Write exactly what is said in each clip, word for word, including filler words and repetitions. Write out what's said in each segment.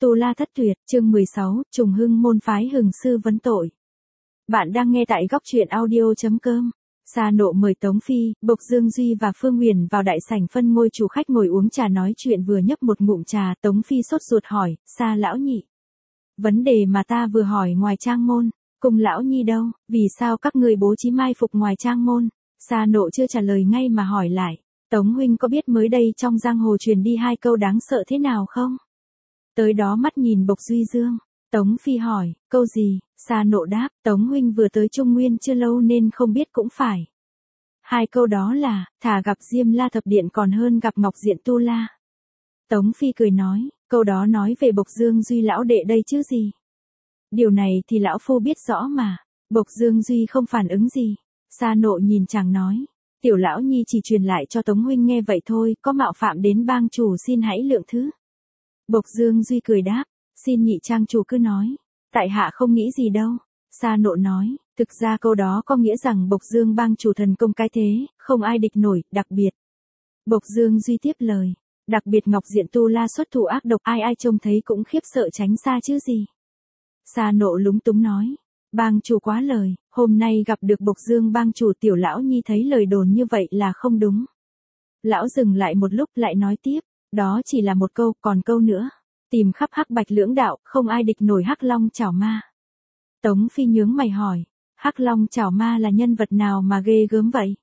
Tu La Thất Tuyệt, chương mười sáu, Trùng Hưng môn phái hừng sư vấn tội. Bạn đang nghe tại góc truyện audio.com. Sa Nộ mời Tống Phi, Bộc Dương Duy và Phương Huyền vào đại sảnh phân ngôi chủ khách ngồi uống trà nói chuyện, vừa nhấp một ngụm trà, Tống Phi sốt ruột hỏi, Sa lão nhị. Vấn đề mà ta vừa hỏi ngoài trang môn, cùng lão nhi đâu, vì sao các người bố trí mai phục ngoài trang môn? Sa Nộ chưa trả lời ngay mà hỏi lại, Tống huynh có biết mới đây trong giang hồ truyền đi hai câu đáng sợ thế nào không? Tới đó mắt nhìn Bộc Duy Dương, Tống Phi hỏi, câu gì? Sa Nộ đáp, Tống huynh vừa tới Trung Nguyên chưa lâu nên không biết cũng phải. Hai câu đó là, thà gặp Diêm La Thập Điện còn hơn gặp Ngọc Diện Tu La. Tống Phi cười nói, câu đó nói về Bộc Dương Duy lão đệ đây chứ gì. Điều này thì lão phu biết rõ mà. Bộc Dương Duy không phản ứng gì. Sa Nộ nhìn chàng nói, tiểu lão nhi chỉ truyền lại cho Tống huynh nghe vậy thôi, có mạo phạm đến bang chủ xin hãy lượng thứ. Bộc Dương Duy cười đáp, xin nhị trang chủ cứ nói, tại hạ không nghĩ gì đâu. Sa Nộ nói, thực ra câu đó có nghĩa rằng Bộc Dương bang chủ thần công cái thế, không ai địch nổi, đặc biệt. Bộc Dương Duy tiếp lời, đặc biệt Ngọc Diện Tu La xuất thủ ác độc, ai ai trông thấy cũng khiếp sợ tránh xa chứ gì. Sa Nộ lúng túng nói, bang chủ quá lời, hôm nay gặp được Bộc Dương bang chủ, tiểu lão nhi thấy lời đồn như vậy là không đúng. Lão dừng lại một lúc lại nói tiếp, đó chỉ là một câu, còn câu nữa, tìm khắp Hắc Bạch lưỡng đạo, không ai địch nổi Hắc Long Chảo Ma. Tống Phi nhướng mày hỏi, Hắc Long Chảo Ma là nhân vật nào mà ghê gớm vậy?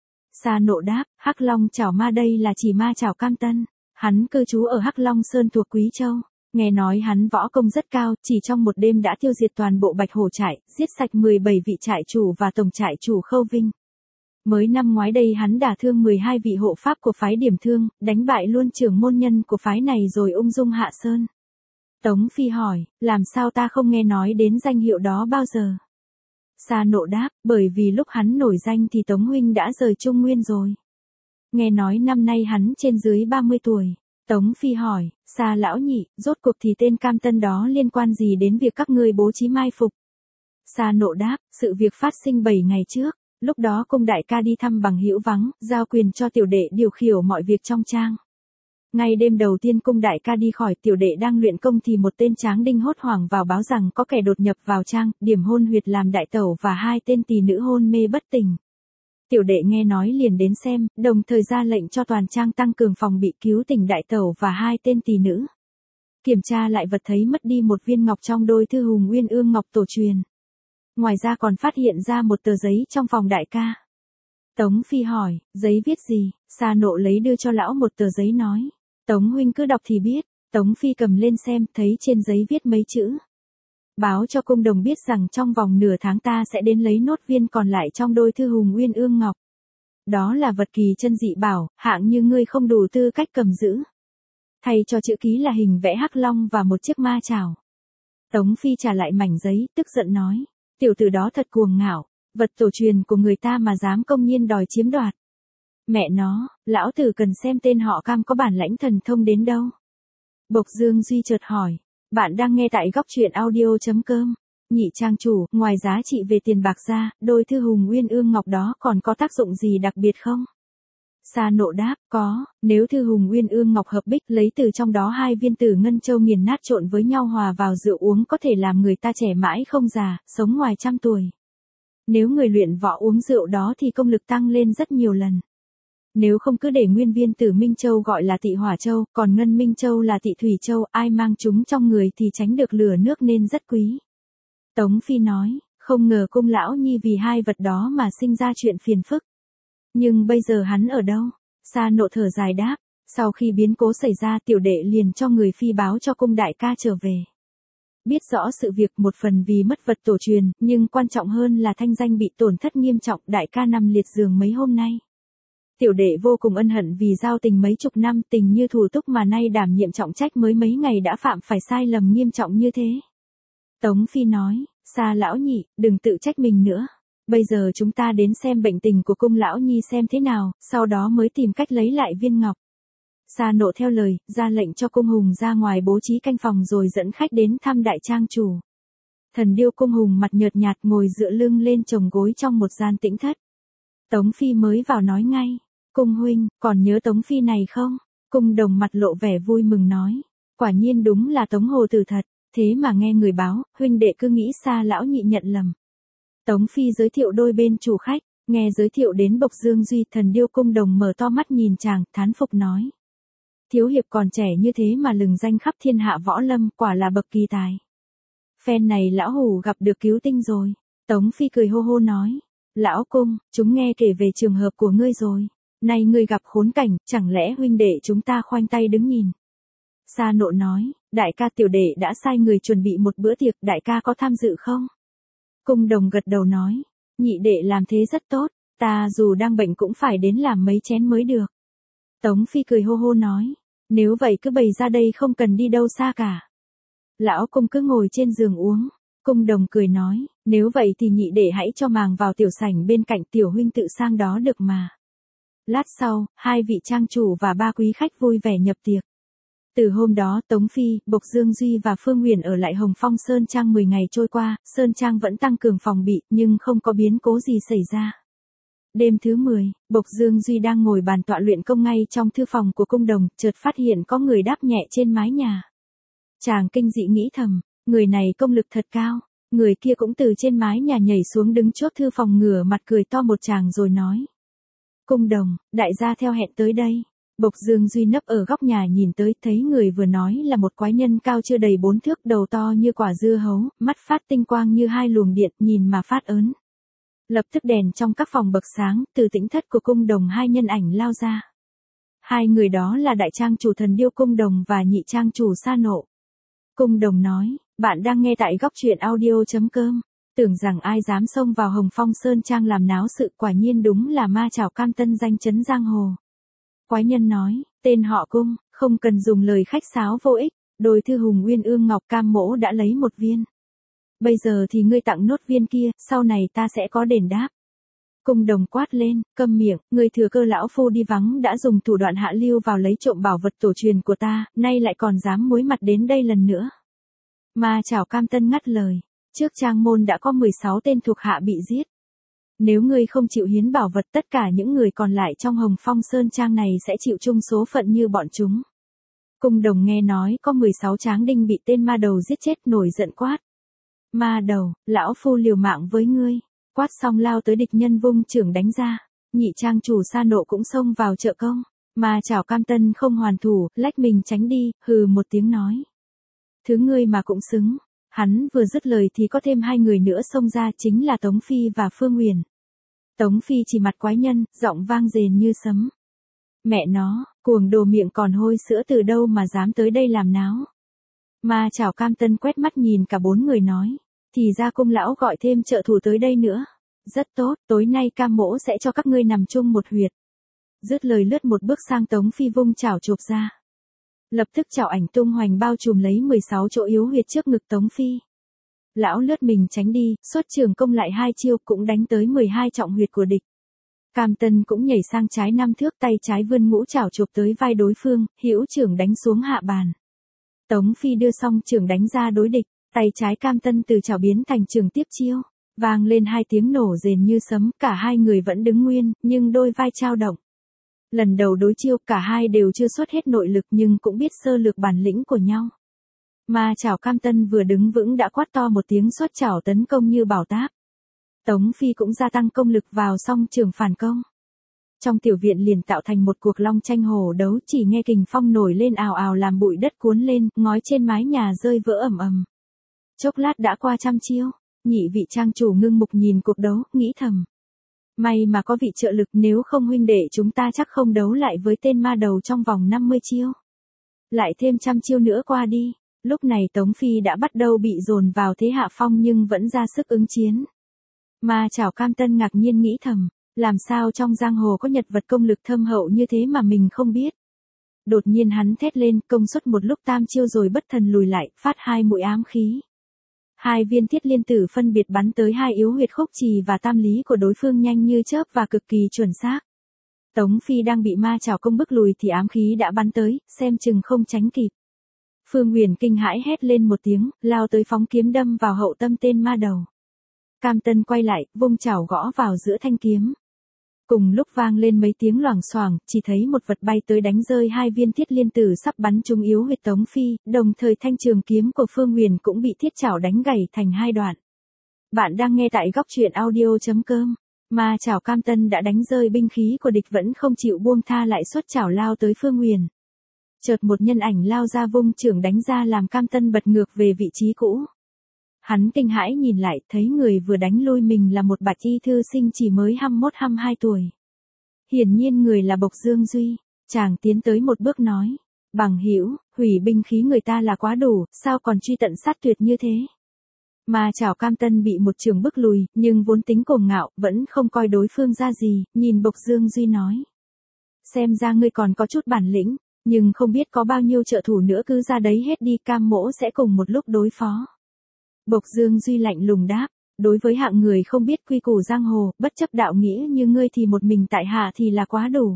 Sa Nộ đáp, Hắc Long Chảo Ma đây là chỉ ma Chảo Cam Tân, hắn cư trú ở Hắc Long Sơn thuộc Quý Châu, nghe nói hắn võ công rất cao, chỉ trong một đêm đã tiêu diệt toàn bộ Bạch Hổ trại, giết sạch mười bảy vị trại chủ và tổng trại chủ Khâu Vinh. Mới năm ngoái đây hắn đả thương mười hai vị hộ pháp của phái Điểm Thương, đánh bại luôn trưởng môn nhân của phái này rồi ung dung hạ sơn. Tống Phi hỏi, làm sao ta không nghe nói đến danh hiệu đó bao giờ? Sa Nộ đáp, bởi vì lúc hắn nổi danh thì Tống huynh đã rời Trung Nguyên rồi. Nghe nói năm nay hắn trên dưới ba mươi tuổi. Tống Phi hỏi, Sa lão nhị, rốt cuộc thì tên Cam Tân đó liên quan gì đến việc các ngươi bố trí mai phục? Sa Nộ đáp, sự việc phát sinh bảy ngày trước. Lúc đó cung đại ca đi thăm bằng hữu vắng, giao quyền cho tiểu đệ điều khiển mọi việc trong trang. Ngay đêm đầu tiên cung đại ca đi khỏi, tiểu đệ đang luyện công thì một tên tráng đinh hốt hoảng vào báo rằng có kẻ đột nhập vào trang, điểm hôn huyệt làm đại tẩu và hai tên tỳ nữ hôn mê bất tỉnh. Tiểu đệ nghe nói liền đến xem, đồng thời ra lệnh cho toàn trang tăng cường phòng bị, cứu tỉnh đại tẩu và hai tên tỳ nữ. Kiểm tra lại vật thấy mất đi một viên ngọc trong đôi thư Hùng Nguyên Ương Ngọc tổ truyền. Ngoài ra còn phát hiện ra một tờ giấy trong phòng đại ca. Tống Phi hỏi, giấy viết gì? Sa Nộ lấy đưa cho lão một tờ giấy nói, Tống huynh cứ đọc thì biết. Tống Phi cầm lên xem, thấy trên giấy viết mấy chữ. Báo cho cung đồng biết rằng trong vòng nửa tháng ta sẽ đến lấy nốt viên còn lại trong đôi thư Hùng Nguyên Ương Ngọc. Đó là vật kỳ chân dị bảo, hạng như ngươi không đủ tư cách cầm giữ. Thay cho chữ ký là hình vẽ hắc long và một chiếc ma chảo. Tống Phi trả lại mảnh giấy, tức giận nói, tiểu tử đó thật cuồng ngạo, vật tổ truyền của người ta mà dám công nhiên đòi chiếm đoạt. Mẹ nó, lão tử cần xem tên họ Cam có bản lãnh thần thông đến đâu. Bộc Dương Duy chợt hỏi, bạn đang nghe tại góc truyện audio.com. Nhị trang chủ, ngoài giá trị về tiền bạc ra, đôi thư Hùng Nguyên Ương Ngọc đó còn có tác dụng gì đặc biệt không? Sa Nộ đáp, có, nếu thư Hùng Nguyên Ương Ngọc hợp bích lấy từ trong đó hai viên tử ngân châu nghiền nát trộn với nhau hòa vào rượu uống có thể làm người ta trẻ mãi không già, sống ngoài trăm tuổi. Nếu người luyện võ uống rượu đó thì công lực tăng lên rất nhiều lần. Nếu không cứ để nguyên viên tử Minh Châu gọi là Tị Hỏa Châu, còn Ngân Minh Châu là Tị Thủy Châu, ai mang chúng trong người thì tránh được lửa nước nên rất quý. Tống Phi nói, không ngờ cung lão nhi vì hai vật đó mà sinh ra chuyện phiền phức. Nhưng bây giờ hắn ở đâu? Sa Nộ thở dài đáp, sau khi biến cố xảy ra tiểu đệ liền cho người phi báo cho cung đại ca trở về. Biết rõ sự việc một phần vì mất vật tổ truyền, nhưng quan trọng hơn là thanh danh bị tổn thất nghiêm trọng, đại ca nằm liệt giường mấy hôm nay. Tiểu đệ vô cùng ân hận vì giao tình mấy chục năm tình như thủ túc mà nay đảm nhiệm trọng trách mới mấy ngày đã phạm phải sai lầm nghiêm trọng như thế. Tống Phi nói, Sa lão nhị, đừng tự trách mình nữa. Bây giờ chúng ta đến xem bệnh tình của cung lão nhi xem thế nào, sau đó mới tìm cách lấy lại viên ngọc. Sa Nộ theo lời, ra lệnh cho cung hùng ra ngoài bố trí canh phòng rồi dẫn khách đến thăm đại trang chủ. Thần điêu cung hùng mặt nhợt nhạt ngồi dựa lưng lên chồng gối trong một gian tĩnh thất. Tống Phi mới vào nói ngay, cung huynh, còn nhớ Tống Phi này không? Cung đồng mặt lộ vẻ vui mừng nói, quả nhiên đúng là Tống Hồ Tử thật, thế mà nghe người báo, huynh đệ cứ nghĩ xa lão nhị nhận lầm. Tống Phi giới thiệu đôi bên chủ khách, nghe giới thiệu đến Bộc Dương Duy, Thần Điêu Cung Đồng mở to mắt nhìn chàng, thán phục nói. Thiếu hiệp còn trẻ như thế mà lừng danh khắp thiên hạ võ lâm, quả là bậc kỳ tài. Phen này lão hủ gặp được cứu tinh rồi. Tống Phi cười hô hô nói. Lão cung, chúng nghe kể về trường hợp của ngươi rồi. Nay ngươi gặp khốn cảnh, chẳng lẽ huynh đệ chúng ta khoanh tay đứng nhìn. Sa Nộ nói, đại ca tiểu đệ đã sai người chuẩn bị một bữa tiệc, đại ca có tham dự không? Cung Đồng gật đầu nói, nhị đệ làm thế rất tốt, ta dù đang bệnh cũng phải đến làm mấy chén mới được. Tống Phi cười hô hô nói, nếu vậy cứ bày ra đây không cần đi đâu xa cả. Lão cung cứ ngồi trên giường uống. Cung Đồng cười nói, nếu vậy thì nhị đệ hãy cho màng vào tiểu sảnh bên cạnh, tiểu huynh tự sang đó được mà. Lát sau, hai vị trang chủ và ba quý khách vui vẻ nhập tiệc. Từ hôm đó Tống Phi, Bộc Dương Duy và Phương Huyền ở lại Hồng Phong Sơn Trang mười ngày trôi qua, Sơn Trang vẫn tăng cường phòng bị nhưng không có biến cố gì xảy ra. Đêm thứ mười, Bộc Dương Duy đang ngồi bàn tọa luyện công ngay trong thư phòng của Cung Đồng, chợt phát hiện có người đáp nhẹ trên mái nhà. Chàng kinh dị nghĩ thầm, người này công lực thật cao, người kia cũng từ trên mái nhà nhảy xuống đứng chốt thư phòng ngửa mặt cười to một tràng rồi nói. Cung Đồng, đại gia theo hẹn tới đây. Bộc Dương Duy nấp ở góc nhà nhìn tới, thấy người vừa nói là một quái nhân cao chưa đầy bốn thước, đầu to như quả dưa hấu, mắt phát tinh quang như hai luồng điện, nhìn mà phát ớn. Lập tức đèn trong các phòng bậc sáng, từ tĩnh thất của Cung Đồng hai nhân ảnh lao ra. Hai người đó là đại trang chủ Thần Điêu Cung Đồng và nhị trang chủ Sa Nộ. Cung Đồng nói, bạn đang nghe tại góc truyện audio.com. Tưởng rằng ai dám xông vào Hồng Phong Sơn Trang làm náo sự, quả nhiên đúng là ma chảo cam tân danh chấn giang hồ. Quái nhân nói, tên họ Cung, không cần dùng lời khách sáo vô ích, đôi thư hùng nguyên ương ngọc cam mỗ đã lấy một viên. Bây giờ thì ngươi tặng nốt viên kia, sau này ta sẽ có đền đáp. Cung Đồng quát lên, câm miệng, ngươi thừa cơ lão phu đi vắng đã dùng thủ đoạn hạ lưu vào lấy trộm bảo vật tổ truyền của ta, nay lại còn dám muối mặt đến đây lần nữa. Ma chảo cam tân ngắt lời, trước trang môn đã có mười sáu tên thuộc hạ bị giết. Nếu ngươi không chịu hiến bảo vật, tất cả những người còn lại trong Hồng Phong Sơn Trang này sẽ chịu chung số phận như bọn chúng. Cung Đồng nghe nói có mười sáu tráng đinh bị tên ma đầu giết chết, nổi giận quát. Ma đầu, lão phu liều mạng với ngươi. Quát xong lao tới địch nhân vung chưởng đánh ra. Nhị trang chủ Sa Nộ cũng xông vào trợ công. Ma chảo cam tân không hoàn thủ, lách mình tránh đi, hừ một tiếng nói. Thứ ngươi mà cũng xứng. Hắn vừa dứt lời thì có thêm hai người nữa xông ra, chính là Tống Phi và Phương Huyền. Tống Phi chỉ mặt quái nhân, giọng vang rền như sấm. Mẹ nó, cuồng đồ miệng còn hôi sữa từ đâu mà dám tới đây làm náo. Ma chảo cam tân quét mắt nhìn cả bốn người nói. Thì ra Cung lão gọi thêm trợ thủ tới đây nữa. Rất tốt, tối nay cam mỗ sẽ cho các ngươi nằm chung một huyệt. Dứt lời lướt một bước sang Tống Phi vung chảo chộp ra. Lập tức chảo ảnh tung hoành bao trùm lấy mười sáu chỗ yếu huyệt trước ngực Tống Phi. Lão lướt mình tránh đi, xuất trường công lại hai chiêu cũng đánh tới mười hai trọng huyệt của địch. Cam Tân cũng nhảy sang trái năm thước, tay trái vươn ngũ chảo chộp tới vai đối phương, hữu trưởng đánh xuống hạ bàn. Tống Phi đưa xong trường đánh ra đối địch, tay trái Cam Tân từ chảo biến thành trường tiếp chiêu, vang lên hai tiếng nổ rền như sấm, cả hai người vẫn đứng nguyên, nhưng đôi vai trao động. Lần đầu đối chiêu, cả hai đều chưa xuất hết nội lực nhưng cũng biết sơ lược bản lĩnh của nhau. Ma chảo Cam Tân vừa đứng vững đã quát to một tiếng xuất chảo tấn công như bảo táp. Tống Phi cũng gia tăng công lực vào song trường phản công. Trong tiểu viện liền tạo thành một cuộc long tranh hổ đấu, chỉ nghe kình phong nổi lên ào ào làm bụi đất cuốn lên, ngói trên mái nhà rơi vỡ ầm ầm. Chốc lát đã qua trăm chiêu, nhị vị trang chủ ngưng mục nhìn cuộc đấu, nghĩ thầm. May mà có vị trợ lực, nếu không huynh đệ chúng ta chắc không đấu lại với tên ma đầu trong vòng năm mươi chiêu. Lại thêm trăm chiêu nữa qua đi, lúc này Tống Phi đã bắt đầu bị dồn vào thế hạ phong nhưng vẫn ra sức ứng chiến. Ma chảo Cam Tân ngạc nhiên nghĩ thầm, làm sao trong giang hồ có nhật vật công lực thâm hậu như thế mà mình không biết. Đột nhiên hắn thét lên, công suất một lúc tam chiêu rồi bất thần lùi lại, phát hai mũi ám khí. Hai viên thiết liên tử phân biệt bắn tới hai yếu huyệt khúc trì và tam lý của đối phương nhanh như chớp và cực kỳ chuẩn xác. Tống Phi đang bị ma chảo công bức lùi thì ám khí đã bắn tới, xem chừng không tránh kịp. Phương Huyền kinh hãi hét lên một tiếng, lao tới phóng kiếm đâm vào hậu tâm tên ma đầu. Cam Tân quay lại, vung chảo gõ vào giữa thanh kiếm. Cùng lúc vang lên mấy tiếng loảng xoảng, chỉ thấy một vật bay tới đánh rơi hai viên thiết liên tử sắp bắn trúng yếu huyệt Tống Phi, đồng thời thanh trường kiếm của Phương Huyền cũng bị thiết chảo đánh gãy thành hai đoạn. Bạn đang nghe tại góc truyện audio chấm com. Ma chảo Cam Tân đã đánh rơi binh khí của địch vẫn không chịu buông tha lại xuất chảo lao tới Phương Huyền. Chợt một nhân ảnh lao ra vung chưởng đánh ra làm Cam Tân bật ngược về vị trí cũ. Hắn kinh hãi nhìn lại, thấy người vừa đánh lui mình là một bạch y thư sinh chỉ mới hai mươi mốt hai mươi hai tuổi. Hiển nhiên người là Bộc Dương Duy, chàng tiến tới một bước nói, bằng hữu, hủy binh khí người ta là quá đủ, sao còn truy tận sát tuyệt như thế? Ma chảo Cam Tân bị một trường bức lùi, nhưng vốn tính cuồng ngạo, vẫn không coi đối phương ra gì, nhìn Bộc Dương Duy nói. Xem ra ngươi còn có chút bản lĩnh, nhưng không biết có bao nhiêu trợ thủ nữa cứ ra đấy hết đi, Cam mỗ sẽ cùng một lúc đối phó. Bộc Dương Duy lạnh lùng đáp, đối với hạng người không biết quy củ giang hồ, bất chấp đạo nghĩa như ngươi thì một mình tại hạ thì là quá đủ.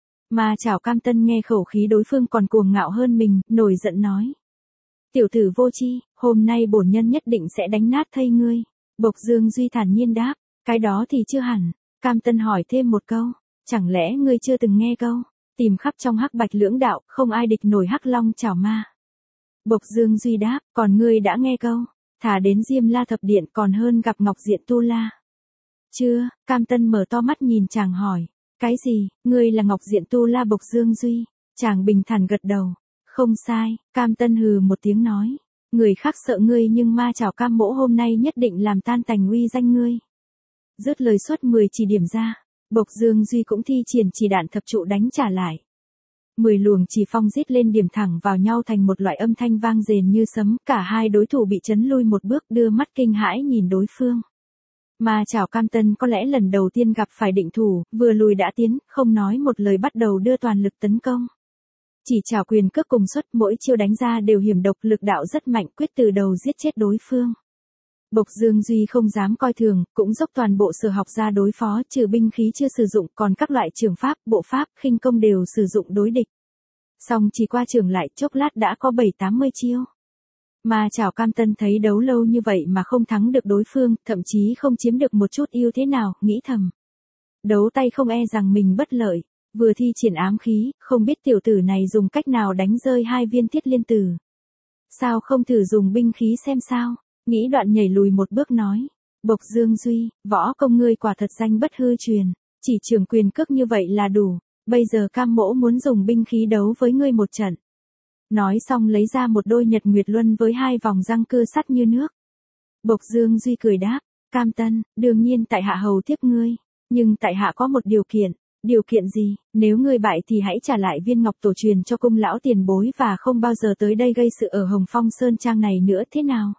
Ma chảo Cam Tân nghe khẩu khí đối phương còn cuồng ngạo hơn mình, nổi giận nói. Tiểu tử vô tri, hôm nay bổn nhân nhất định sẽ đánh nát thây ngươi. Bộc Dương Duy thản nhiên đáp, cái đó thì chưa hẳn. Cam Tân hỏi thêm một câu, chẳng lẽ ngươi chưa từng nghe câu, tìm khắp trong hắc bạch lưỡng đạo, không ai địch nổi hắc long chảo ma. Bộc Dương Duy đáp, còn ngươi đã nghe câu, thả đến Diêm La thập điện còn hơn gặp Ngọc Diện Tu La. Chưa, Cam Tân mở to mắt nhìn chàng hỏi, cái gì, ngươi là Ngọc Diện Tu La Bộc Dương Duy? Chàng bình thản gật đầu. Không sai, Cam Tân hừ một tiếng nói. Người khác sợ ngươi nhưng ma chảo Cam mỗ hôm nay nhất định làm tan tành uy danh ngươi. Dứt lời xuất mười chỉ điểm ra, Bộc Dương Duy cũng thi triển chỉ đạn thập trụ đánh trả lại. Mười luồng chỉ phong rít lên điểm thẳng vào nhau thành một loại âm thanh vang rền như sấm, cả hai đối thủ bị chấn lui một bước đưa mắt kinh hãi nhìn đối phương. Ma chảo Cam Tân có lẽ lần đầu tiên gặp phải định thủ, vừa lùi đã tiến, không nói một lời bắt đầu đưa toàn lực tấn công. Chỉ chảo quyền cước cùng xuất, mỗi chiêu đánh ra đều hiểm độc, lực đạo rất mạnh, quyết từ đầu giết chết đối phương. Bộc Dương Duy không dám coi thường, cũng dốc toàn bộ sở học ra đối phó, trừ binh khí chưa sử dụng, còn các loại trường pháp, bộ pháp, khinh công đều sử dụng đối địch. Song chỉ qua trường lại, chốc lát đã có bảy tám mươi chiêu. Ma chảo Cam Tân thấy đấu lâu như vậy mà không thắng được đối phương, thậm chí không chiếm được một chút ưu thế nào, nghĩ thầm. Đấu tay không e rằng mình bất lợi. Vừa thi triển ám khí, không biết tiểu tử này dùng cách nào đánh rơi hai viên thiết liên tử. Sao không thử dùng binh khí xem sao? Nghĩ đoạn nhảy lùi một bước nói. Bộc Dương Duy, võ công ngươi quả thật danh bất hư truyền. Chỉ trường quyền cước như vậy là đủ. Bây giờ Cam mỗ muốn dùng binh khí đấu với ngươi một trận. Nói xong lấy ra một đôi nhật nguyệt luân với hai vòng răng cưa sắt như nước. Bộc Dương Duy cười đáp. Cam Tân, đương nhiên tại hạ hầu tiếp ngươi. Nhưng tại hạ có một điều kiện. Điều kiện gì, nếu ngươi bại thì hãy trả lại viên ngọc tổ truyền cho cung lão tiền bối và không bao giờ tới đây gây sự ở Hồng Phong Sơn Trang này nữa, thế nào?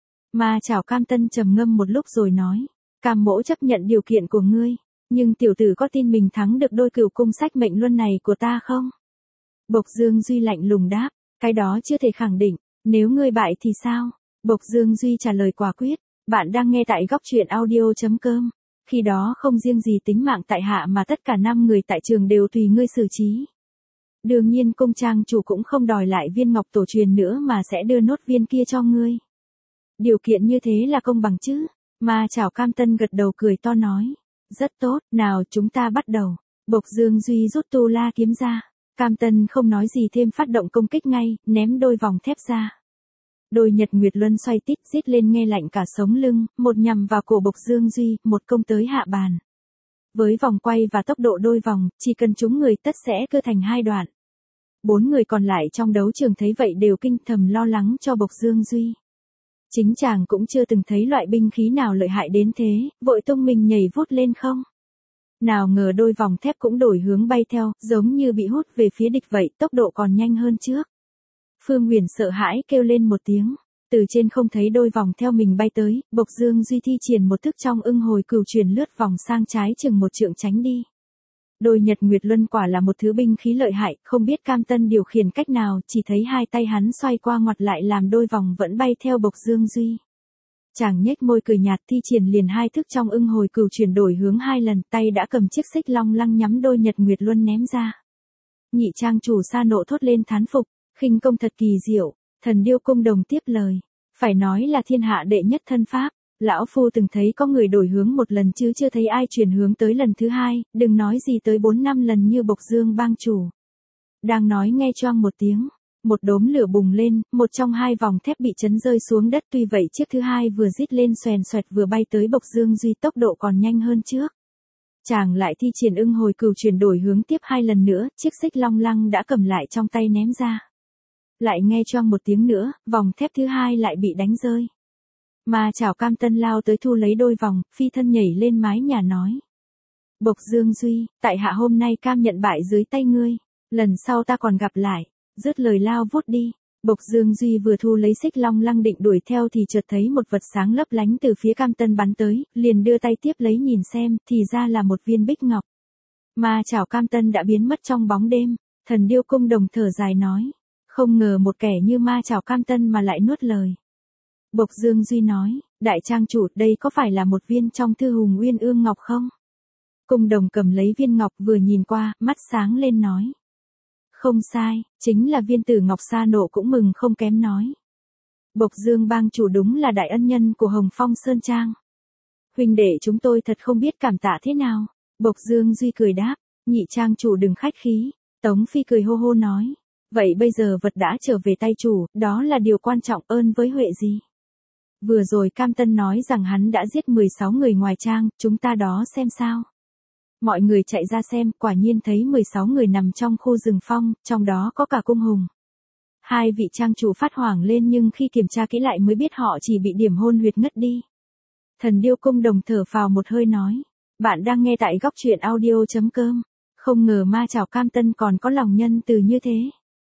Ma chảo Cam Tân trầm ngâm một lúc rồi nói, Cam mỗ chấp nhận điều kiện của ngươi, nhưng tiểu tử có tin mình thắng được đôi cửu cung sách mệnh luân này của ta không? Bộc Dương Duy lạnh lùng đáp, cái đó chưa thể khẳng định, nếu ngươi bại thì sao? Bộc Dương Duy trả lời quả quyết, bạn đang nghe tại góc truyện audio chấm com. Khi đó không riêng gì tính mạng tại hạ mà tất cả năm người tại trường đều tùy ngươi xử trí. Đương nhiên cung trang chủ cũng không đòi lại viên ngọc tổ truyền nữa mà sẽ đưa nốt viên kia cho ngươi. Điều kiện như thế là công bằng chứ? Ma chảo Cam Tân gật đầu cười to nói. Rất tốt, nào chúng ta bắt đầu. Bộc Dương Duy rút tu la kiếm ra. Cam Tân không nói gì thêm phát động công kích ngay, ném đôi vòng thép ra. Đôi nhật nguyệt luân xoay tít rít lên nghe lạnh cả sống lưng, một nhằm vào cổ Bộc Dương Duy, một công tới hạ bàn. Với vòng quay và tốc độ đôi vòng, chỉ cần trúng người tất sẽ cưa thành hai đoạn. Bốn người còn lại trong đấu trường thấy vậy đều kinh thầm lo lắng cho Bộc Dương Duy. Chính chàng cũng chưa từng thấy loại binh khí nào lợi hại đến thế, vội tung mình nhảy vút lên không. Nào ngờ đôi vòng thép cũng đổi hướng bay theo, giống như bị hút về phía địch vậy, tốc độ còn nhanh hơn trước. Phương Huyền sợ hãi kêu lên một tiếng, từ trên không thấy đôi vòng theo mình bay tới, Bộc Dương Duy thi triển một thức trong ưng hồi cửu chuyển lướt vòng sang trái chừng một trượng tránh đi. Đôi nhật nguyệt luân quả là một thứ binh khí lợi hại, không biết Cam Tân điều khiển cách nào, chỉ thấy hai tay hắn xoay qua ngoặt lại làm đôi vòng vẫn bay theo Bộc Dương Duy. Chàng nhếch môi cười nhạt thi triển liền hai thức trong ưng hồi cửu chuyển đổi hướng hai lần, tay đã cầm chiếc xích long lăng nhắm đôi nhật nguyệt luân ném ra. Nhị trang chủ Sa Nộ thốt lên thán phục, khinh công thật kỳ diệu. Thần Điêu Cung Đồng tiếp lời, phải nói là thiên hạ đệ nhất thân pháp, Lão phu từng thấy có người đổi hướng một lần chứ chưa thấy ai chuyển hướng tới lần thứ hai, đừng nói gì tới bốn năm lần như Bộc Dương bang chủ. Đang nói nghe choang một tiếng, một đốm lửa bùng lên, một trong hai vòng thép bị chấn rơi xuống đất, tuy vậy chiếc thứ hai vừa rít lên xoèn xoẹt vừa bay tới Bộc Dương Duy, tốc độ còn nhanh hơn trước. Chàng lại thi triển ưng hồi cửu chuyển đổi hướng tiếp hai lần nữa, chiếc xích long lăng đã cầm lại trong tay ném ra. Lại nghe choang một tiếng nữa, vòng thép thứ hai lại bị đánh rơi. Ma Chảo Cam Tân lao tới thu lấy đôi vòng, phi thân nhảy lên mái nhà nói. Bộc Dương Duy, tại hạ hôm nay cam nhận bại dưới tay ngươi, lần sau ta còn gặp lại, dứt lời lao vút đi. Bộc Dương Duy vừa thu lấy xích long lăng định đuổi theo thì chợt thấy một vật sáng lấp lánh từ phía Cam Tân bắn tới, liền đưa tay tiếp lấy nhìn xem, thì ra là một viên bích ngọc. Ma Chảo Cam Tân đã biến mất trong bóng đêm, Thần Điêu Cung Đồng thở dài nói, không ngờ một kẻ như Ma Chảo Cam Tân mà lại nuốt lời. Bộc Dương Duy nói, đại trang chủ, đây có phải là một viên trong thư Hùng Uyên Ương Ngọc không? Cung Đồng cầm lấy viên ngọc vừa nhìn qua, mắt sáng lên nói. Không sai, chính là viên tử ngọc. Sa Nộ cũng mừng không kém nói. Bộc Dương bang chủ đúng là đại ân nhân của Hồng Phong Sơn Trang. Huynh đệ chúng tôi thật không biết cảm tạ thế nào. Bộc Dương Duy cười đáp, nhị trang chủ đừng khách khí. Tống Phi cười hô hô nói, vậy bây giờ vật đã trở về tay chủ, đó là điều quan trọng, ơn với huệ gì. Vừa rồi Cam Tân nói rằng hắn đã giết mười sáu người ngoài trang, chúng ta đó xem sao. Mọi người chạy ra xem, quả nhiên thấy mười sáu người nằm trong khu rừng phong, trong đó có cả cung hùng. Hai vị trang chủ phát hoảng lên nhưng khi kiểm tra kỹ lại mới biết họ chỉ bị điểm hôn huyệt ngất đi. Thần Điêu Cung Đồng thở phào một hơi nói, bạn đang nghe tại góc truyện audio.com, không ngờ Ma Chảo Cam Tân còn có lòng nhân từ như thế.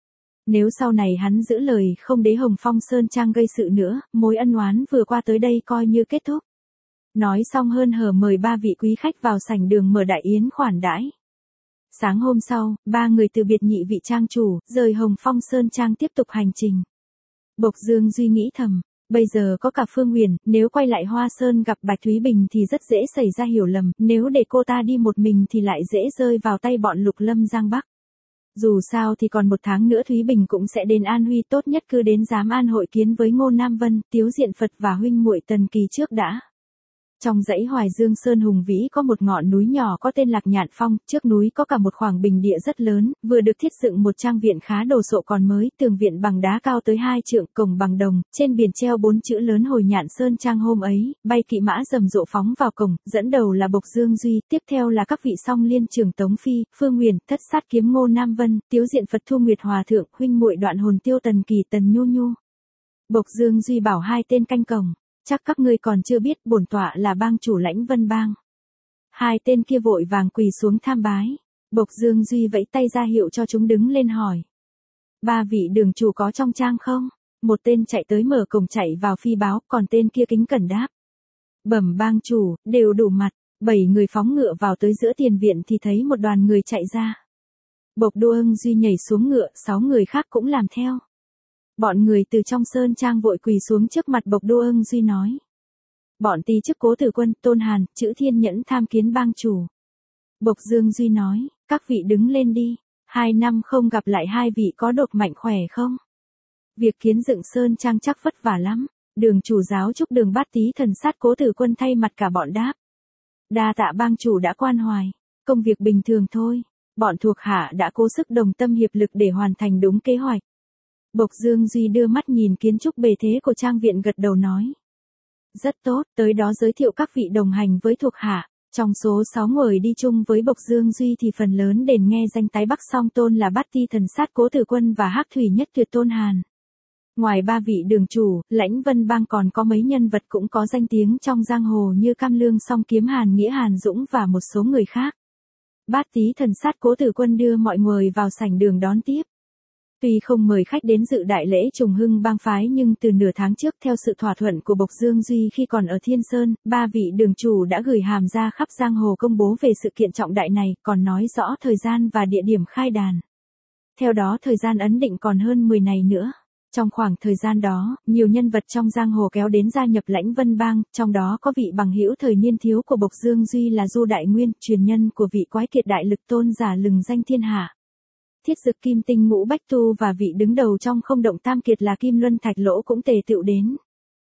Nếu sau này hắn giữ lời không để Hồng Phong Sơn Trang gây sự nữa, mối ân oán vừa qua tới đây coi như kết thúc. Nói xong hơn hở mời ba vị quý khách vào sảnh đường mở đại yến khoản đãi. Sáng hôm sau, ba người từ biệt nhị vị trang chủ, rời Hồng Phong Sơn Trang tiếp tục hành trình. Bộc Dương Duy nghĩ thầm, bây giờ có cả Phương Huyền, nếu quay lại Hoa Sơn gặp Bạch Thúy Bình thì rất dễ xảy ra hiểu lầm, nếu để cô ta đi một mình thì lại dễ rơi vào tay bọn Lục Lâm Giang Bắc. Dù sao thì còn một tháng nữa Thúy Bình cũng sẽ đến An Huy, tốt nhất cứ đến Giám An hội kiến với Ngô Nam Vân, Tiếu Diện Phật và huynh muội Tần Kỳ trước đã. Trong dãy Hoài Dương Sơn hùng vĩ có một ngọn núi nhỏ có tên Lạc Nhạn Phong, trước núi có cả một khoảng bình địa rất lớn, vừa được thiết dựng một trang viện khá đồ sộ còn mới, tường viện bằng đá cao tới hai trượng, cổng bằng đồng, trên biển treo bốn chữ lớn Hồi Nhạn Sơn Trang. Hôm ấy, bay kỵ mã rầm rộ phóng vào cổng, dẫn đầu là Bộc Dương Duy, tiếp theo là các vị song liên trưởng Tống Phi, Phương Huyền, Thất Sát Kiếm Ngô Nam Vân, Tiếu Diện Phật Thu Nguyệt Hòa Thượng, huynh muội Đoạn Hồn Tiêu Tần Kỳ Tần Nhu Nhu. Bộc Dương Duy bảo hai tên canh cổng, chắc các ngươi còn chưa biết bổn tọa là bang chủ Lãnh Vân Bang. Hai tên kia vội vàng quỳ xuống tham bái. Bộc Dương Duy vẫy tay ra hiệu cho chúng đứng lên hỏi. Ba vị đường chủ có trong trang không? Một tên chạy tới mở cổng chạy vào phi báo, còn tên kia kính cẩn đáp. Bẩm bang chủ, đều đủ mặt. Bảy người phóng ngựa vào tới giữa tiền viện thì thấy một đoàn người chạy ra. Bộc Đô Ưng Duy nhảy xuống ngựa, sáu người khác cũng làm theo. Bọn người từ trong Sơn Trang vội quỳ xuống trước mặt Bộc Đô Ưng Duy nói. Bọn ti chức Cố Tử Quân, Tôn Hàn, Chữ Thiên Nhẫn tham kiến bang chủ. Bộc Dương Duy nói, các vị đứng lên đi, hai năm không gặp lại hai vị có đột mạnh khỏe không? Việc kiến dựng Sơn Trang chắc vất vả lắm, đường chủ giáo chúc Đường Bát Tý Thần Sát Cố Tử Quân thay mặt cả bọn đáp. Đa tạ bang chủ đã quan hoài, công việc bình thường thôi, bọn thuộc hạ đã cố sức đồng tâm hiệp lực để hoàn thành đúng kế hoạch. Bộc Dương Duy đưa mắt nhìn kiến trúc bề thế của trang viện gật đầu nói. Rất tốt, tới đó giới thiệu các vị đồng hành với thuộc hạ. Trong số sáu người đi chung với Bộc Dương Duy thì phần lớn đền nghe danh tái Bắc Song Tôn là Bát Ti Thần Sát Cố Tử Quân và Hắc Thủy Nhất Tuyệt Tôn Hàn. Ngoài ba vị đường chủ, Lãnh Vân Bang còn có mấy nhân vật cũng có danh tiếng trong giang hồ như Cam Lương Song Kiếm Hàn Nghĩa Hàn Dũng và một số người khác. Bát Tý Thần Sát Cố Tử Quân đưa mọi người vào sảnh đường đón tiếp. Tuy không mời khách đến dự đại lễ trùng hưng bang phái nhưng từ nửa tháng trước theo sự thỏa thuận của Bộc Dương Duy khi còn ở Thiên Sơn, ba vị đường chủ đã gửi hàm ra khắp giang hồ công bố về sự kiện trọng đại này, còn nói rõ thời gian và địa điểm khai đàn. Theo đó thời gian ấn định còn hơn mười ngày nữa. Trong khoảng thời gian đó, nhiều nhân vật trong giang hồ kéo đến gia nhập Lãnh Vân Bang, trong đó có vị bằng hữu thời niên thiếu của Bộc Dương Duy là Du Đại Nguyên, truyền nhân của vị quái kiệt đại lực tôn giả lừng danh thiên hạ. Thiết Dực Kim Tinh Ngũ Bách Tu và vị đứng đầu trong Không Động Tam Kiệt là Kim Luân Thạch Lỗ cũng tề tựu đến.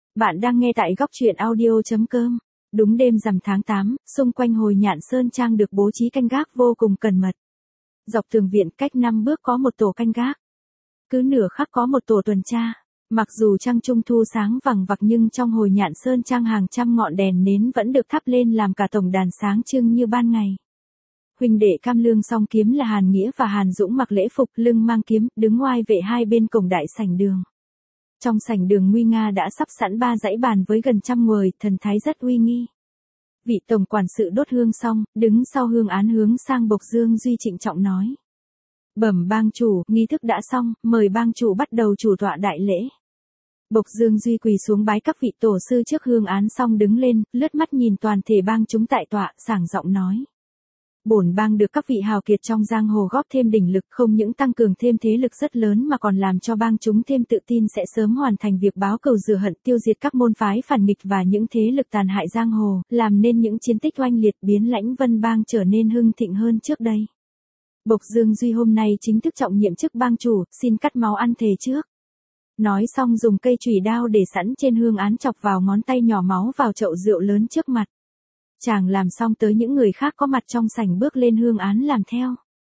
Bạn đang nghe tại góc truyện audio.com. Đúng đêm rằm tháng tám, xung quanh Hồi Nhạn Sơn Trang được bố trí canh gác vô cùng cẩn mật. Dọc tường viện cách năm bước có một tổ canh gác. Cứ nửa khắc có một tổ tuần tra. Mặc dù trăng trung thu sáng vằng vặc nhưng trong Hồi Nhạn Sơn Trang hàng trăm ngọn đèn nến vẫn được thắp lên làm cả tổng đàn sáng trưng như ban ngày. Huynh đệ Cam Lương song kiếm là Hàn Nghĩa và Hàn Dũng mặc lễ phục, lưng mang kiếm, đứng ngoài vệ hai bên cổng đại sảnh đường. Trong sảnh đường nguy nga đã sắp sẵn ba dãy bàn với gần trăm người, thần thái rất uy nghi. Vị tổng quản sự đốt hương xong, đứng sau hương án hướng sang Bộc Dương Duy trịnh trọng nói: "Bẩm bang chủ, nghi thức đã xong, mời bang chủ bắt đầu chủ tọa đại lễ." Bộc Dương Duy quỳ xuống bái các vị tổ sư trước hương án xong đứng lên, lướt mắt nhìn toàn thể bang chúng tại tọa, sảng giọng nói: "Bổn bang được các vị hào kiệt trong giang hồ góp thêm đỉnh lực, không những tăng cường thêm thế lực rất lớn mà còn làm cho bang chúng thêm tự tin sẽ sớm hoàn thành việc báo cừu rửa hận, tiêu diệt các môn phái phản nghịch và những thế lực tàn hại giang hồ, làm nên những chiến tích oanh liệt, biến Lãnh Vân bang trở nên hưng thịnh hơn trước đây. Bộc Dương Duy hôm nay chính thức trọng nhiệm chức bang chủ, xin cắt máu ăn thề trước." Nói xong dùng cây chùy đao để sẵn trên hương án chọc vào ngón tay nhỏ máu vào chậu rượu lớn trước mặt. Chàng làm xong tới những người khác có mặt trong sảnh bước lên hương án làm theo.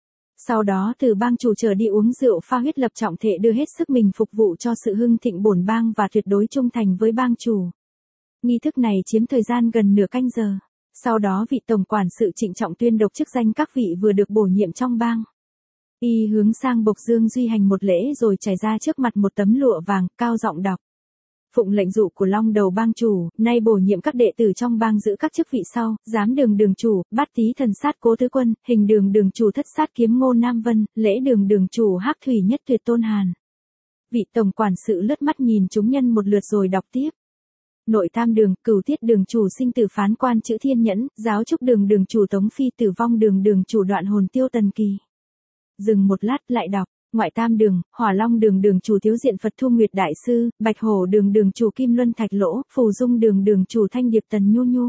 Sau đó từ bang chủ trở đi uống rượu pha huyết lập trọng thệ đưa hết sức mình phục vụ cho sự hưng thịnh bổn bang và tuyệt đối trung thành với bang chủ. Nghi thức này chiếm thời gian gần nửa canh giờ. Sau đó vị tổng quản sự trịnh trọng tuyên đọc chức danh các vị vừa được bổ nhiệm trong bang. Y hướng sang Bộc Dương Duy hành một lễ rồi trải ra trước mặt một tấm lụa vàng, cao giọng đọc: "Phụng lệnh dụ của Long Đầu bang chủ, nay bổ nhiệm các đệ tử trong bang giữ các chức vị sau: Giám đường đường chủ, Bát Tý thần sát Cố Tứ Quân, Hình đường đường chủ Thất sát kiếm Ngô Nam Vân, Lễ đường đường chủ Hắc Thủy Nhất Tuyệt Tôn Hàn." Vị tổng quản sự lướt mắt nhìn chúng nhân một lượt rồi đọc tiếp: "Nội tam đường, Cửu Tiết đường chủ Sinh Tử phán quan Chữ Thiên Nhẫn, Giáo trúc đường đường chủ Tống Phi, Tử vong đường đường chủ Đoạn hồn Tiêu Tần Kỳ." Dừng một lát lại đọc: "Ngoại tam đường, Hỏa Long đường đường chủ Thiếu Diện Phật Thu Nguyệt Đại Sư, Bạch Hổ đường đường chủ Kim Luân Thạch Lỗ, Phù Dung đường đường chủ Thanh Điệp Tần Nhu Nhu.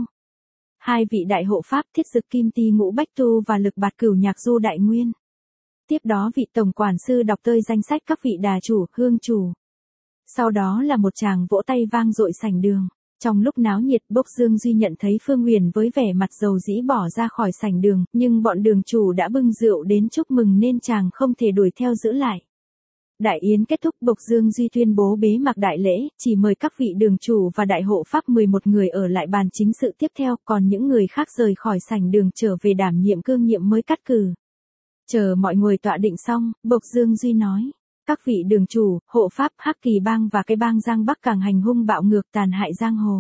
Hai vị đại hộ pháp Thiết Dực Kim Ti Ngũ Bách Tu và Lực Bạt Cửu Nhạc Du Đại Nguyên." Tiếp đó vị tổng quản sư đọc tơi danh sách các vị đà chủ, hương chủ. Sau đó là một tràng vỗ tay vang dội sảnh đường. Trong lúc náo nhiệt, Bộc Dương Duy nhận thấy Phương Huyền với vẻ mặt dầu dĩ bỏ ra khỏi sảnh đường, nhưng bọn đường chủ đã bưng rượu đến chúc mừng nên chàng không thể đuổi theo giữ lại. Đại yến kết thúc, Bộc Dương Duy tuyên bố bế mạc đại lễ, chỉ mời các vị đường chủ và đại hộ pháp mười một người ở lại bàn chính sự tiếp theo, còn những người khác rời khỏi sảnh đường trở về đảm nhiệm cương nhiệm mới cắt cử. Chờ mọi người tọa định xong, Bộc Dương Duy nói: "Các vị đường chủ, hộ pháp, Hắc Kỳ bang và cái bang Giang Bắc càng hành hung bạo ngược tàn hại giang hồ."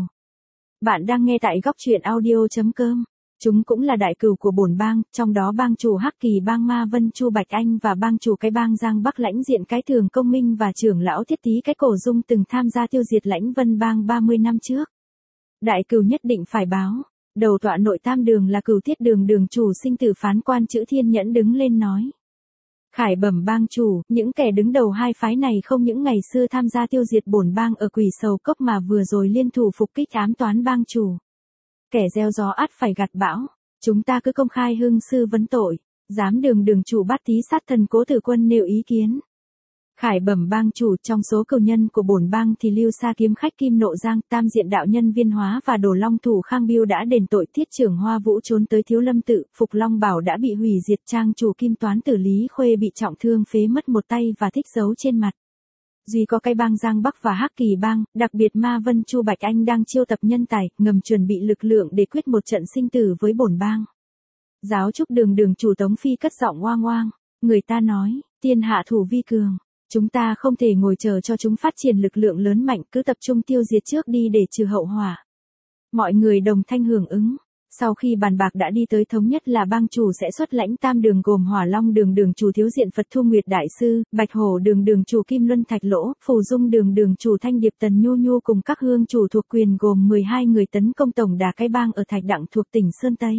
Bạn đang nghe tại góc truyện audio.com. Chúng cũng là đại cừu của bổn bang, trong đó bang chủ Hắc Kỳ bang Ma Vân Chu Bạch Anh và bang chủ cái bang Giang Bắc Lãnh Diện Cái Thường Công Minh và trưởng lão Thiết Tý Cái Cổ Dung từng tham gia tiêu diệt Lãnh Vân bang ba mươi năm trước. Đại cừu nhất định phải báo. Đầu tọa nội tam đường là Cửu Tiết đường đường chủ Sinh Tử phán quan Chữ Thiên Nhẫn đứng lên nói: "Khải bẩm bang chủ, những kẻ đứng đầu hai phái này không những ngày xưa tham gia tiêu diệt bổn bang ở Quỷ Sầu Cốc mà vừa rồi liên thủ phục kích ám toán bang chủ. Kẻ gieo gió ắt phải gặt bão, chúng ta cứ công khai hưng sư vấn tội." Giám đường đường chủ Bát Tý sát thần Cố Tử Quân nêu ý kiến: "Khải bẩm bang chủ, trong số cừu nhân của bổn bang thì Lưu Sa kiếm khách Kim Nộ Giang, Tam Diện đạo nhân Viên Hóa và Đồ Long thủ Khang Biêu đã đền tội, Thiết trưởng Hoa Vũ trốn tới Thiếu Lâm tự, Phục Long Bảo đã bị hủy diệt, trang chủ Kim Toán tử Lý Khuê bị trọng thương phế mất một tay và thích dấu trên mặt. Duy có cái bang Giang Bắc và Hắc Kỳ bang, đặc biệt Ma Vân Chu Bạch Anh đang chiêu tập nhân tài, ngầm chuẩn bị lực lượng để quyết một trận sinh tử với bổn bang." Giáo trúc đường đường chủ Tống Phi cất giọng oang oang: "Người ta nói, tiên hạ thủ vi cường. Chúng ta không thể ngồi chờ cho chúng phát triển lực lượng lớn mạnh, cứ tập trung tiêu diệt trước đi để trừ hậu họa." Mọi người đồng thanh hưởng ứng. Sau khi bàn bạc đã đi tới thống nhất là bang chủ sẽ xuất lãnh tam đường gồm Hỏa Long đường đường chủ Thiếu Diện Phật Thu Nguyệt Đại Sư, Bạch Hổ đường đường chủ Kim Luân Thạch Lỗ, Phù Dung đường đường chủ Thanh Điệp Tần Nhu Nhu cùng các hương chủ thuộc quyền gồm mười hai người tấn công tổng đà cái bang ở Thạch Đặng thuộc tỉnh Sơn Tây.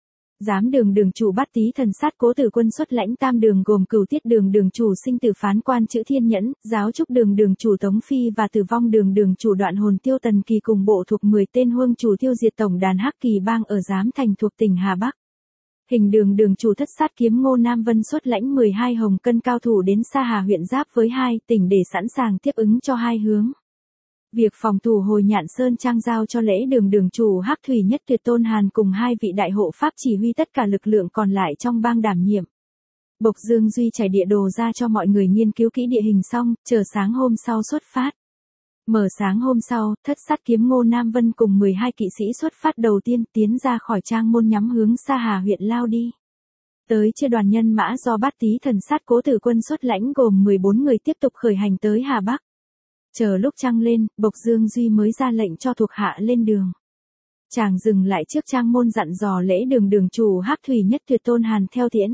Giám đường đường chủ Bát Tý thần sát Cố Tử Quân xuất lãnh tam đường gồm Cửu Tiết đường đường chủ Sinh Tử phán quan Chữ Thiên Nhẫn, Giáo trúc đường đường chủ Tống Phi và Tử vong đường đường chủ Đoạn hồn Tiêu Tần Kỳ cùng bộ thuộc mười tên huông chủ tiêu diệt tổng đàn Hắc Kỳ bang ở Giám Thành thuộc tỉnh Hà Bắc. Hình đường đường chủ Thất sát kiếm Ngô Nam Vân xuất lãnh mười hai hồng cân cao thủ đến Sa Hà huyện giáp với hai tỉnh để sẵn sàng tiếp ứng cho hai hướng. Việc phòng thủ hồi Nhạn Sơn Trang giao cho lễ đường đường chủ Hắc Thủy Nhất Tuyệt Tôn Hàn cùng hai vị đại hộ pháp chỉ huy tất cả lực lượng còn lại trong bang đảm nhiệm. Bộc Dương Duy trải địa đồ ra cho mọi người nghiên cứu kỹ địa hình xong, chờ sáng hôm sau xuất phát. Mở sáng hôm sau, thất sát kiếm Ngô Nam Vân cùng mười hai kỵ sĩ xuất phát đầu tiên tiến ra khỏi trang môn nhắm hướng Sa Hà huyện lao đi. Tới chưa đoàn nhân mã do Bát Tý Thần Sát Cố Tử Quân xuất lãnh gồm mười bốn người tiếp tục khởi hành tới Hà Bắc. Chờ lúc trăng lên, Bộc Dương Duy mới ra lệnh cho thuộc hạ lên đường. Chàng dừng lại trước trang môn dặn dò lễ đường đường chủ Hắc Thủy Nhất Tuyệt Tôn Hàn theo tiễn.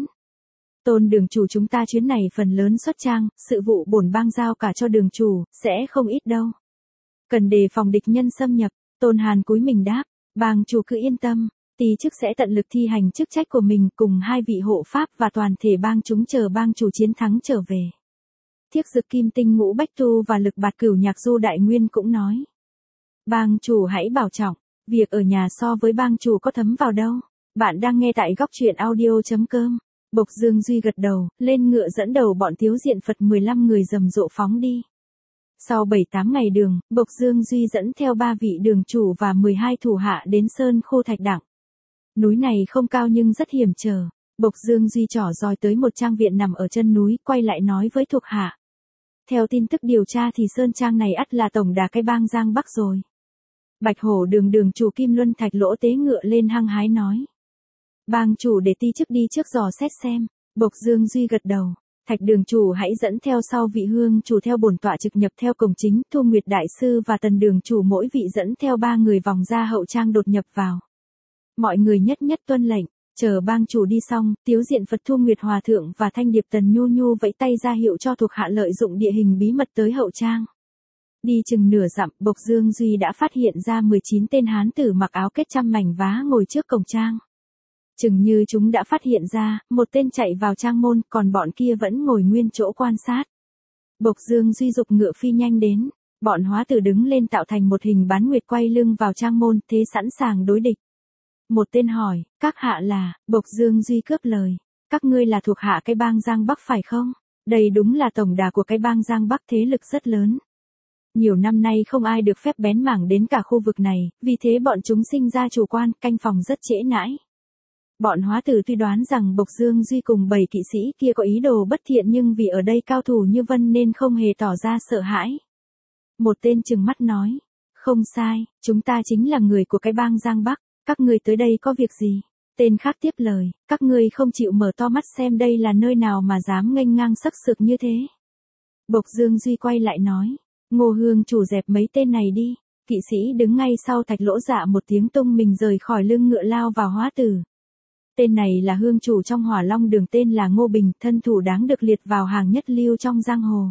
Tôn đường chủ chúng ta chuyến này phần lớn xuất trang, sự vụ bổn bang giao cả cho đường chủ, sẽ không ít đâu. Cần đề phòng địch nhân xâm nhập, Tôn Hàn cúi mình đáp, bang chủ cứ yên tâm, tí chức sẽ tận lực thi hành chức trách của mình cùng hai vị hộ pháp và toàn thể bang chúng chờ bang chủ chiến thắng trở về. Thiếc Dực Kim Tinh Ngũ Bách Tu và Lực Bạt Cửu Nhạc Du Đại Nguyên cũng nói. Bang chủ hãy bảo trọng, việc ở nhà so với bang chủ có thấm vào đâu. Bạn đang nghe tại góc truyện audio chấm com. Bộc Dương Duy gật đầu, lên ngựa dẫn đầu bọn Tiếu Diện Phật mười lăm người rầm rộ phóng đi. Sau bảy tám ngày đường, Bộc Dương Duy dẫn theo ba vị đường chủ và mười hai thủ hạ đến Sơn Khô Thạch Đặng. Núi này không cao nhưng rất hiểm trở. Bộc Dương Duy trỏ dòi tới một trang viện nằm ở chân núi, quay lại nói với thuộc hạ. Theo tin tức điều tra thì Sơn Trang này ắt là tổng đà cái bang Giang Bắc rồi. Bạch Hổ đường đường chủ Kim Luân Thạch Lỗ tế ngựa lên hăng hái nói. Bang chủ để ti chức đi trước dò xét xem. Bộc Dương Duy gật đầu. Thạch đường chủ hãy dẫn theo sau vị hương chủ theo bổn tọa trực nhập theo cổng chính, Thu Nguyệt đại sư và Tần đường chủ mỗi vị dẫn theo ba người vòng ra hậu trang đột nhập vào. Mọi người nhất nhất tuân lệnh. Chờ bang chủ đi xong, Tiếu Diện Phật Thu Nguyệt Hòa Thượng và Thanh Điệp Tần Nhu Nhu vẫy tay ra hiệu cho thuộc hạ lợi dụng địa hình bí mật tới hậu trang. Đi chừng nửa dặm, Bộc Dương Duy đã phát hiện ra mười chín tên hán tử mặc áo kết trăm mảnh vá ngồi trước cổng trang. Chừng như chúng đã phát hiện ra, một tên chạy vào trang môn, còn bọn kia vẫn ngồi nguyên chỗ quan sát. Bộc Dương Duy dục ngựa phi nhanh đến, bọn hóa tử đứng lên tạo thành một hình bán nguyệt quay lưng vào trang môn, thế sẵn sàng đối địch. Một tên hỏi, các hạ là, Bộc Dương Duy cướp lời, các ngươi là thuộc hạ cái bang Giang Bắc phải không? Đây đúng là tổng đà của cái bang Giang Bắc, thế lực rất lớn. Nhiều năm nay không ai được phép bén mảng đến cả khu vực này, vì thế bọn chúng sinh ra chủ quan, canh phòng rất trễ nãi. Bọn hóa tử tuy đoán rằng Bộc Dương Duy cùng bảy kỵ sĩ kia có ý đồ bất thiện nhưng vì ở đây cao thủ như Vân nên không hề tỏ ra sợ hãi. Một tên trừng mắt nói, không sai, chúng ta chính là người của cái bang Giang Bắc. Các ngươi tới đây có việc gì? Tên khác tiếp lời, các ngươi không chịu mở to mắt xem đây là nơi nào mà dám nghênh ngang sắc sược như thế. Bộc Dương Duy quay lại nói, Ngô Hương chủ dẹp mấy tên này đi. Kỵ sĩ đứng ngay sau Thạch Lỗ dạ một tiếng tung mình rời khỏi lưng ngựa lao vào hóa tử. Tên này là hương chủ trong Hỏa Long đường, tên là Ngô Bình, thân thủ đáng được liệt vào hàng nhất lưu trong giang hồ.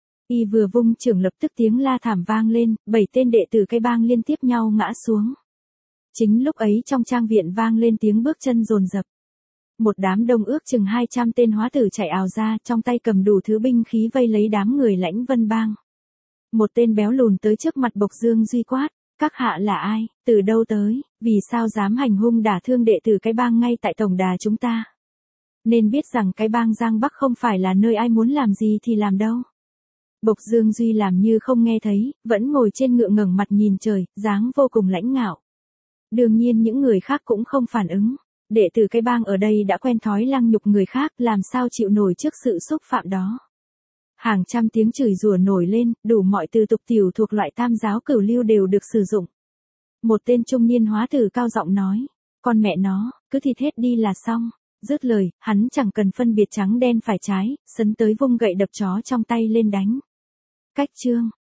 Y vừa vung chưởng lập tức tiếng la thảm vang lên, bảy tên đệ tử cái bang liên tiếp nhau ngã xuống. Chính lúc ấy trong trang viện vang lên tiếng bước chân dồn dập. Một đám đông ước chừng hai trăm tên hóa tử chạy ào ra, trong tay cầm đủ thứ binh khí vây lấy đám người lãnh Vân bang. Một tên béo lùn tới trước mặt Bộc Dương Duy quát, các hạ là ai, từ đâu tới, vì sao dám hành hung đả thương đệ tử cái bang ngay tại tổng đà chúng ta. Nên biết rằng cái bang Giang Bắc không phải là nơi ai muốn làm gì thì làm đâu. Bộc Dương Duy làm như không nghe thấy, vẫn ngồi trên ngựa ngẩng mặt nhìn trời, dáng vô cùng lãnh ngạo. Đương nhiên những người khác cũng không phản ứng. Đệ tử cái bang ở đây đã quen thói lăng nhục người khác, làm sao chịu nổi trước sự xúc phạm đó. Hàng trăm tiếng chửi rủa nổi lên, đủ mọi từ tục tiểu thuộc loại tam giáo cửu lưu đều được sử dụng. Một tên trung niên hóa tử cao giọng nói, con mẹ nó, cứ thịt hết đi là xong. Dứt lời, hắn chẳng cần phân biệt trắng đen phải trái, sấn tới vung gậy đập chó trong tay lên đánh. Cách chương,